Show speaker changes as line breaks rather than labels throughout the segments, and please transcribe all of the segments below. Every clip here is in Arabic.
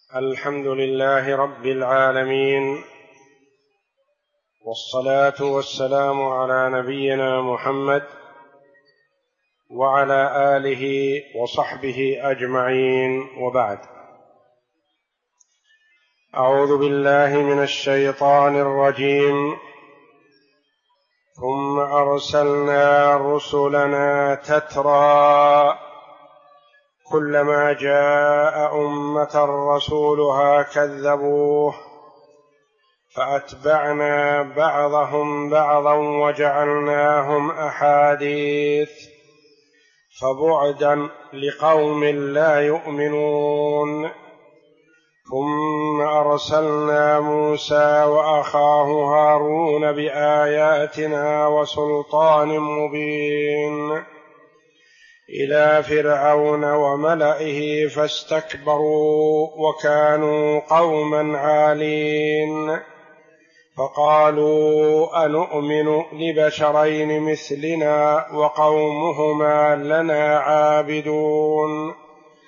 الحمد لله رب العالمين، والصلاة والسلام على نبينا محمد وعلى آله وصحبه أجمعين، وبعد. أعوذ بالله من الشيطان الرجيم. ثم أرسلنا رسلنا تترى كلما جاء أمة رسولها كذبوه فأتبعنا بعضهم بعضا وجعلناهم أحاديث فبعدا لقوم لا يؤمنون. ثم أرسلنا موسى وأخاه هارون بآياتنا وسلطان مبين إلى فرعون وملئه فاستكبروا وكانوا قوما عالين، فقالوا أنؤمن لبشرين مثلنا وقومهما لنا عابدون،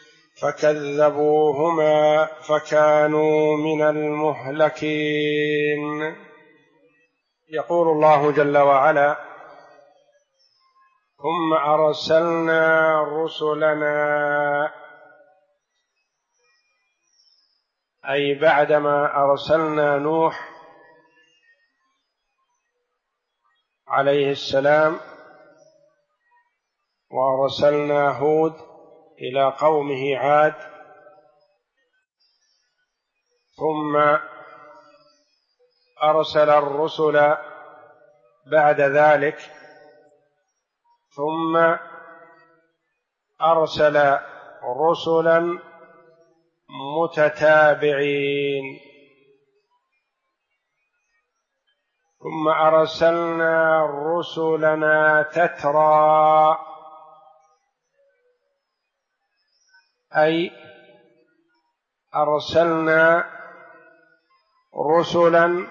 فكذبوهما فكانوا من المهلكين. يقول الله جل وعلا: ثم أرسلنا رسلنا، أي بعدما أرسلنا نوح عليه السلام وأرسلنا هود إلى قومه عاد، ثم أرسل الرسل بعد ذلك، ثم أرسل رسلا متتابعين، ثم أرسلنا رسلنا تترى، أي أرسلنا رسلا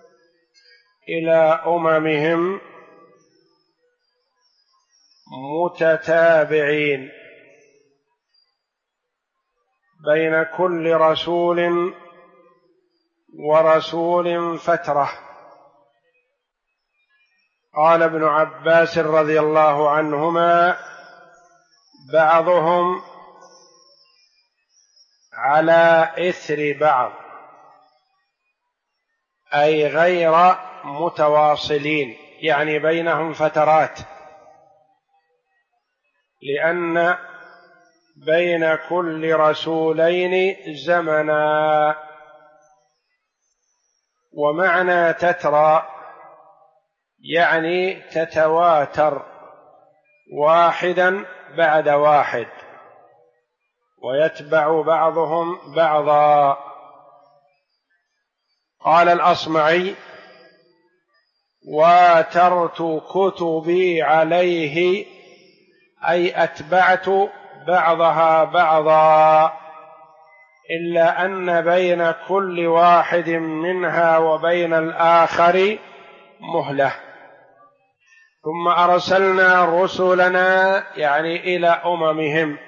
إلى أممهم متتابعين، بين كل رسول ورسول فترة. قال ابن عباس رضي الله عنهما: بعضهم على إثر بعض، أي غير متواصلين، يعني بينهم فترات، لأن بين كل رسولين زمنا. ومعنى تترى يعني تتواتر واحدا بعد واحد، ويتبع بعضهم بعضا. قال الأصمعي: واترت كتبي عليه، أي أتبعت بعضها بعضا، إلا أن بين كل واحد منها وبين الآخر مهلة. ثم أرسلنا رسلنا، يعني إلى أممهم،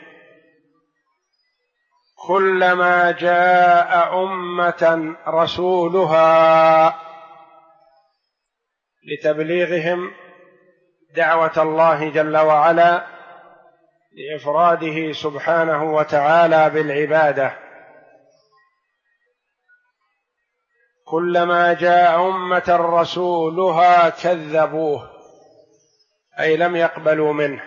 كلما جاء أمة رسولها لتبليغهم دعوة الله جل وعلا، لإفراده سبحانه وتعالى بالعبادة. كلما جاء أمة رسولها كذبوه، أي لم يقبلوا منه،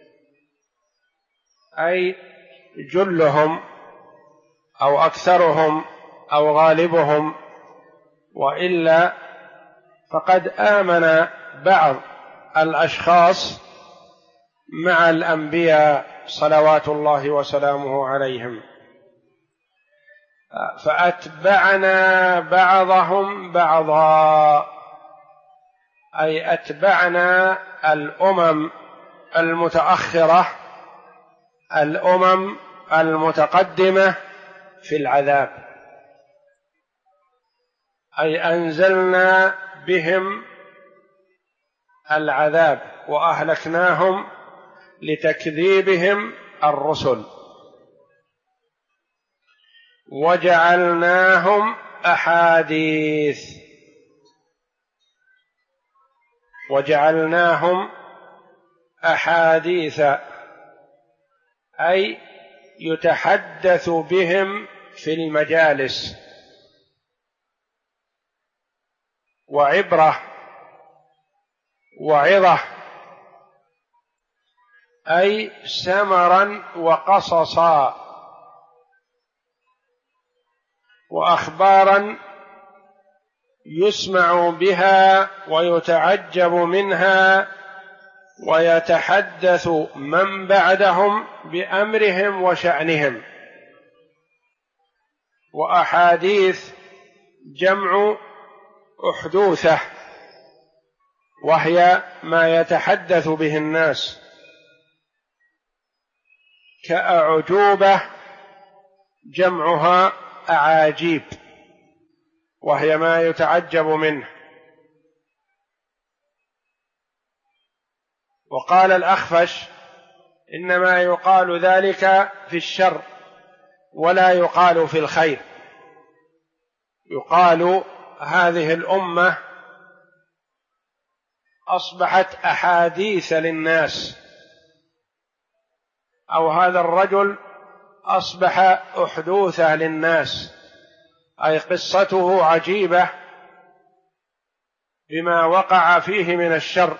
أي جلهم أو أكثرهم أو غالبهم، وإلا فقد آمن بعض الأشخاص مع الأنبياء صلوات الله وسلامه عليهم. فأتبعنا بعضهم بعضا، أي أتبعنا الأمم المتأخرة الأمم المتقدمة في العذاب، أي أنزلنا بهم العذاب وأهلكناهم لتكذيبهم الرسل. وجعلناهم أحاديث. وجعلناهم أحاديث أي يتحدث بهم في المجالس، وعبرة وعظة، أي سمرا وقصصا وأخبارا يسمع بها ويتعجب منها، ويتحدث من بعدهم بأمرهم وشأنهم. وأحاديث جمع أحدوثة، وهي ما يتحدث به الناس، كأعجوبة جمعها أعاجيب، وهي ما يتعجب منه. وقال الأخفش: إنما يقال ذلك في الشر ولا يقال في الخير. يقال هذه الأمة أصبحت أحاديث للناس، أو هذا الرجل أصبح أحدوثة للناس، أي قصته عجيبة بما وقع فيه من الشر.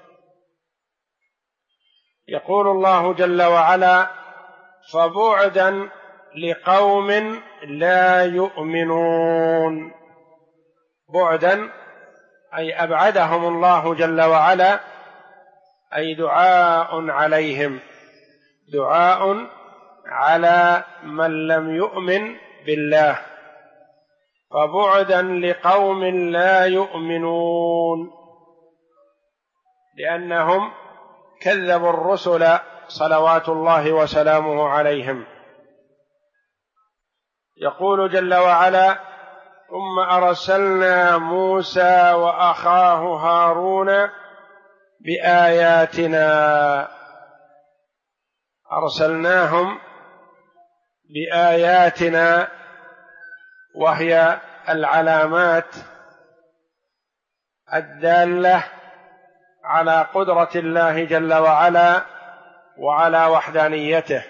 يقول الله جل وعلا: فبعدا لقوم لا يؤمنون. بعدا أي أبعدهم الله جل وعلا، أي دعاء عليهم، دعاء على من لم يؤمن بالله. فبعدا لقوم لا يؤمنون، لأنهم كذبوا الرسل صلوات الله وسلامه عليهم. يقول جل وعلا: ثم أرسلنا موسى وأخاه هارون بآياتنا. أرسلناهم بآياتنا، وهي العلامات الدالة على قدرة الله جل وعلا وعلى وحدانيته،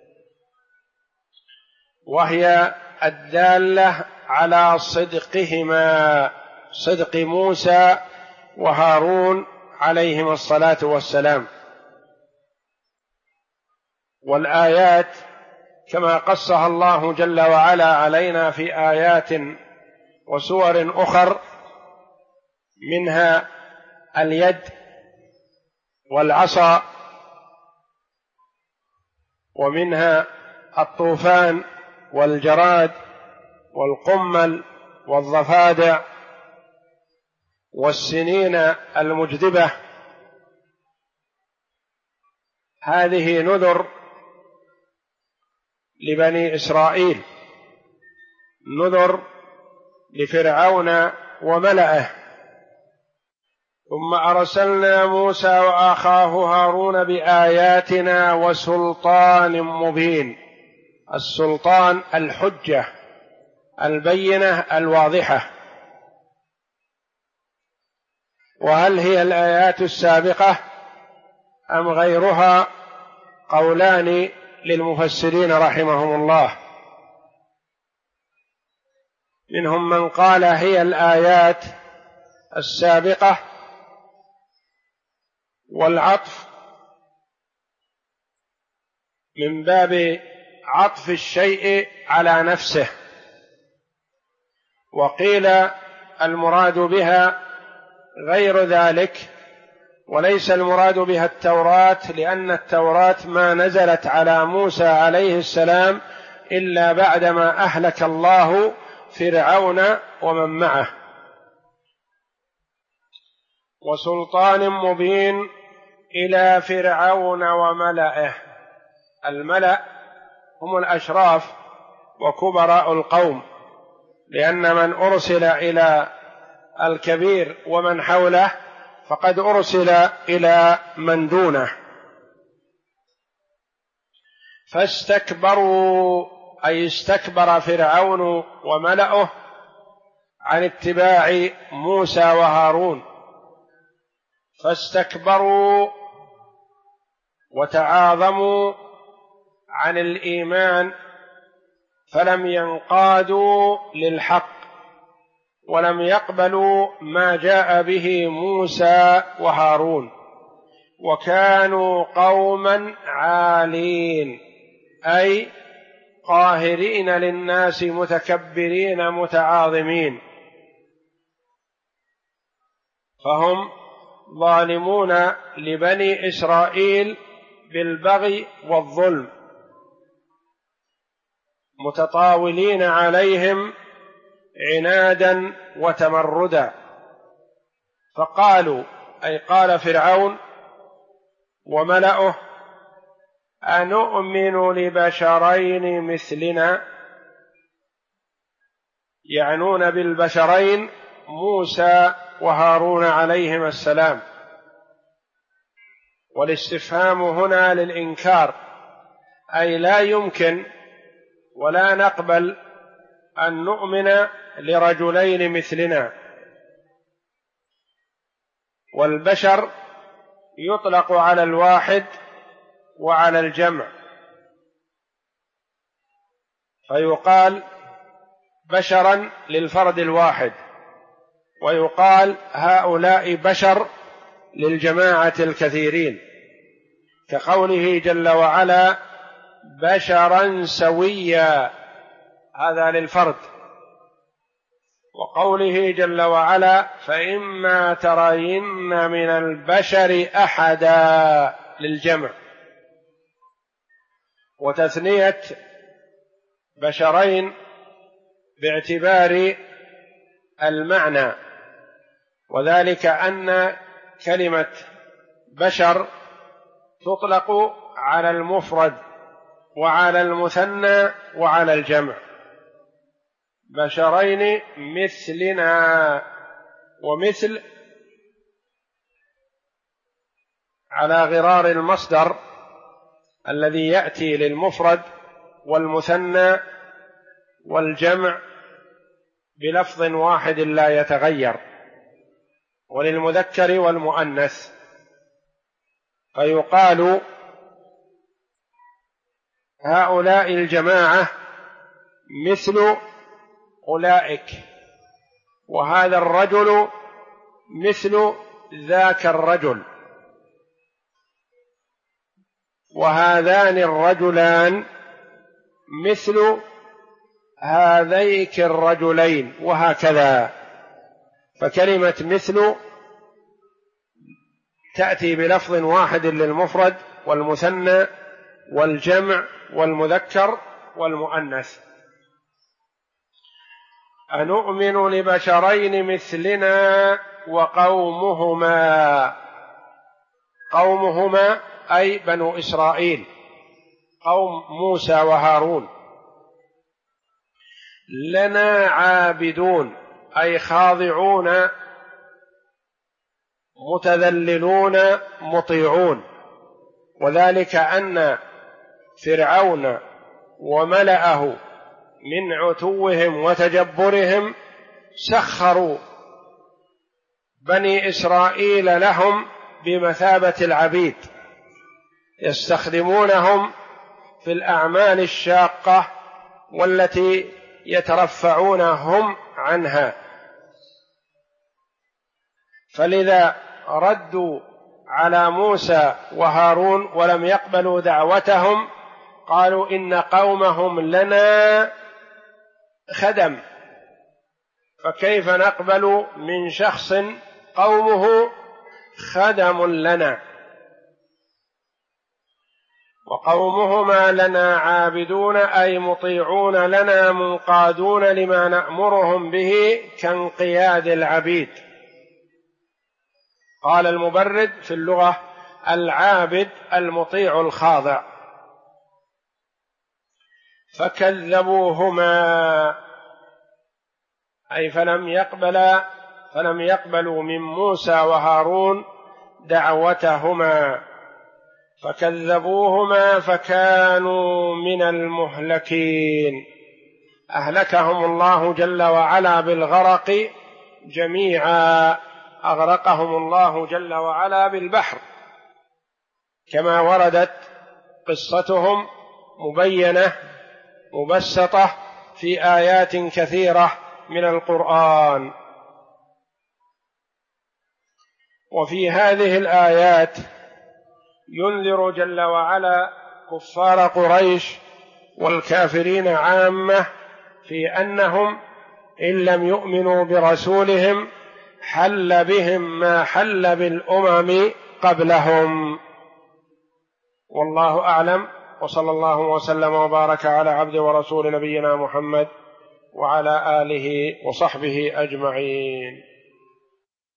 وهي الدالة على صدقهما، صدق موسى وهارون عليهما الصلاة والسلام. والآيات كما قصها الله جل وعلا علينا في آيات وسور أخر، منها اليد والعصا، ومنها الطوفان والجراد والقمل والضفادع والسنين المجدبة. هذه نذر لبني إسرائيل، نذر لفرعون وملئه. ثم أرسلنا موسى وأخاه هارون بآياتنا وسلطان مبين. السلطان الحجة البينة الواضحة. وهل هي الآيات السابقة أم غيرها؟ قولان للمفسرين رحمهم الله، منهم من قال هي الآيات السابقة، والعطف من باب عطف الشيء على نفسه. وقيل المراد بها غير ذلك، وليس المراد بها التوراة، لأن التوراة ما نزلت على موسى عليه السلام إلا بعدما أهلك الله فرعون ومن معه. وسلطان مبين إلى فرعون وملئه. الملأ هم الأشراف وكبراء القوم، لأن من أرسل إلى الكبير ومن حوله فقد أرسل إلى من دونه. فاستكبروا أي استكبر فرعون وملأه عن اتباع موسى وهارون، فاستكبروا وتعاظموا عن الإيمان، فلم ينقادوا للحق ولم يقبلوا ما جاء به موسى وهارون، وكانوا قوما عالين أي قاهرين للناس متكبرين متعاظمين، فهم ظالمون لبني إسرائيل بالبغي والظلم، متطاولين عليهم عنادا وتمردا. فقالوا أي قال فرعون وملأه: أنؤمن لبشرين مثلنا، يعنون بالبشرين موسى وهارون عليهما السلام، والاستفهام هنا للإنكار، أي لا يمكن ولا نقبل أن نؤمن لرجلين مثلنا. والبشر يطلق على الواحد وعلى الجمع، فيقال بشرا للفرد الواحد، ويقال هؤلاء بشر للجماعة الكثيرين، كقوله جل وعلا: بشرا سويا، هذا للفرد، وقوله جل وعلا: فإما ترين من البشر أحدا للجمع. وتثنية بشرين باعتبار المعنى، وذلك أن كلمة بشر تطلق على المفرد وعلى المثنى وعلى الجمع. بشرين مثلنا، ومثل على غرار المصدر الذي يأتي للمفرد والمثنى والجمع بلفظ واحد لا يتغير، وللمذكر والمؤنث، فيقال هؤلاء الجماعة مثل أولئك، وهذا الرجل مثل ذاك الرجل، وهذان الرجلان مثل هذيك الرجلين، وهكذا. فكلمة مثل تأتي بلفظ واحد للمفرد والمثنى والجمع والمذكر والمؤنث. أنؤمن لبشرين مثلنا وقومهما، قومهما أي بنو إسرائيل، قوم موسى وهارون، لنا عابدون أي خاضعون متذللون مطيعون، وذلك أن فرعون وملأه من عتوهم وتجبرهم سخروا بني إسرائيل لهم بمثابة العبيد، يستخدمونهم في الأعمال الشاقة والتي يترفعون هم عنها، فلذا ردوا على موسى وهارون ولم يقبلوا دعوتهم، قالوا إن قومهم لنا خدم، فكيف نقبل من شخص قومه خدم لنا؟ وقومهما لنا عابدون أي مطيعون لنا منقادون لما نأمرهم به كانقياد العبيد. قال المبرد في اللغة: العابد المطيع الخاضع. فكذبوهما أي فلم يقبلوا من موسى وهارون دعوتهما، فكذبوهما فكانوا من المهلكين. أهلكهم الله جل وعلا بالغرق جميعا، أغرقهم الله جل وعلا بالبحر، كما وردت قصتهم مبينة مبسطة في آيات كثيرة من القرآن. وفي هذه الآيات ينذر جل وعلا كفار قريش والكافرين عامة في أنهم إن لم يؤمنوا برسولهم حل بهم ما حل بالأمم قبلهم. والله أعلم، وصلى الله وسلم وبارك على عبد ورسول نبينا محمد وعلى آله وصحبه أجمعين.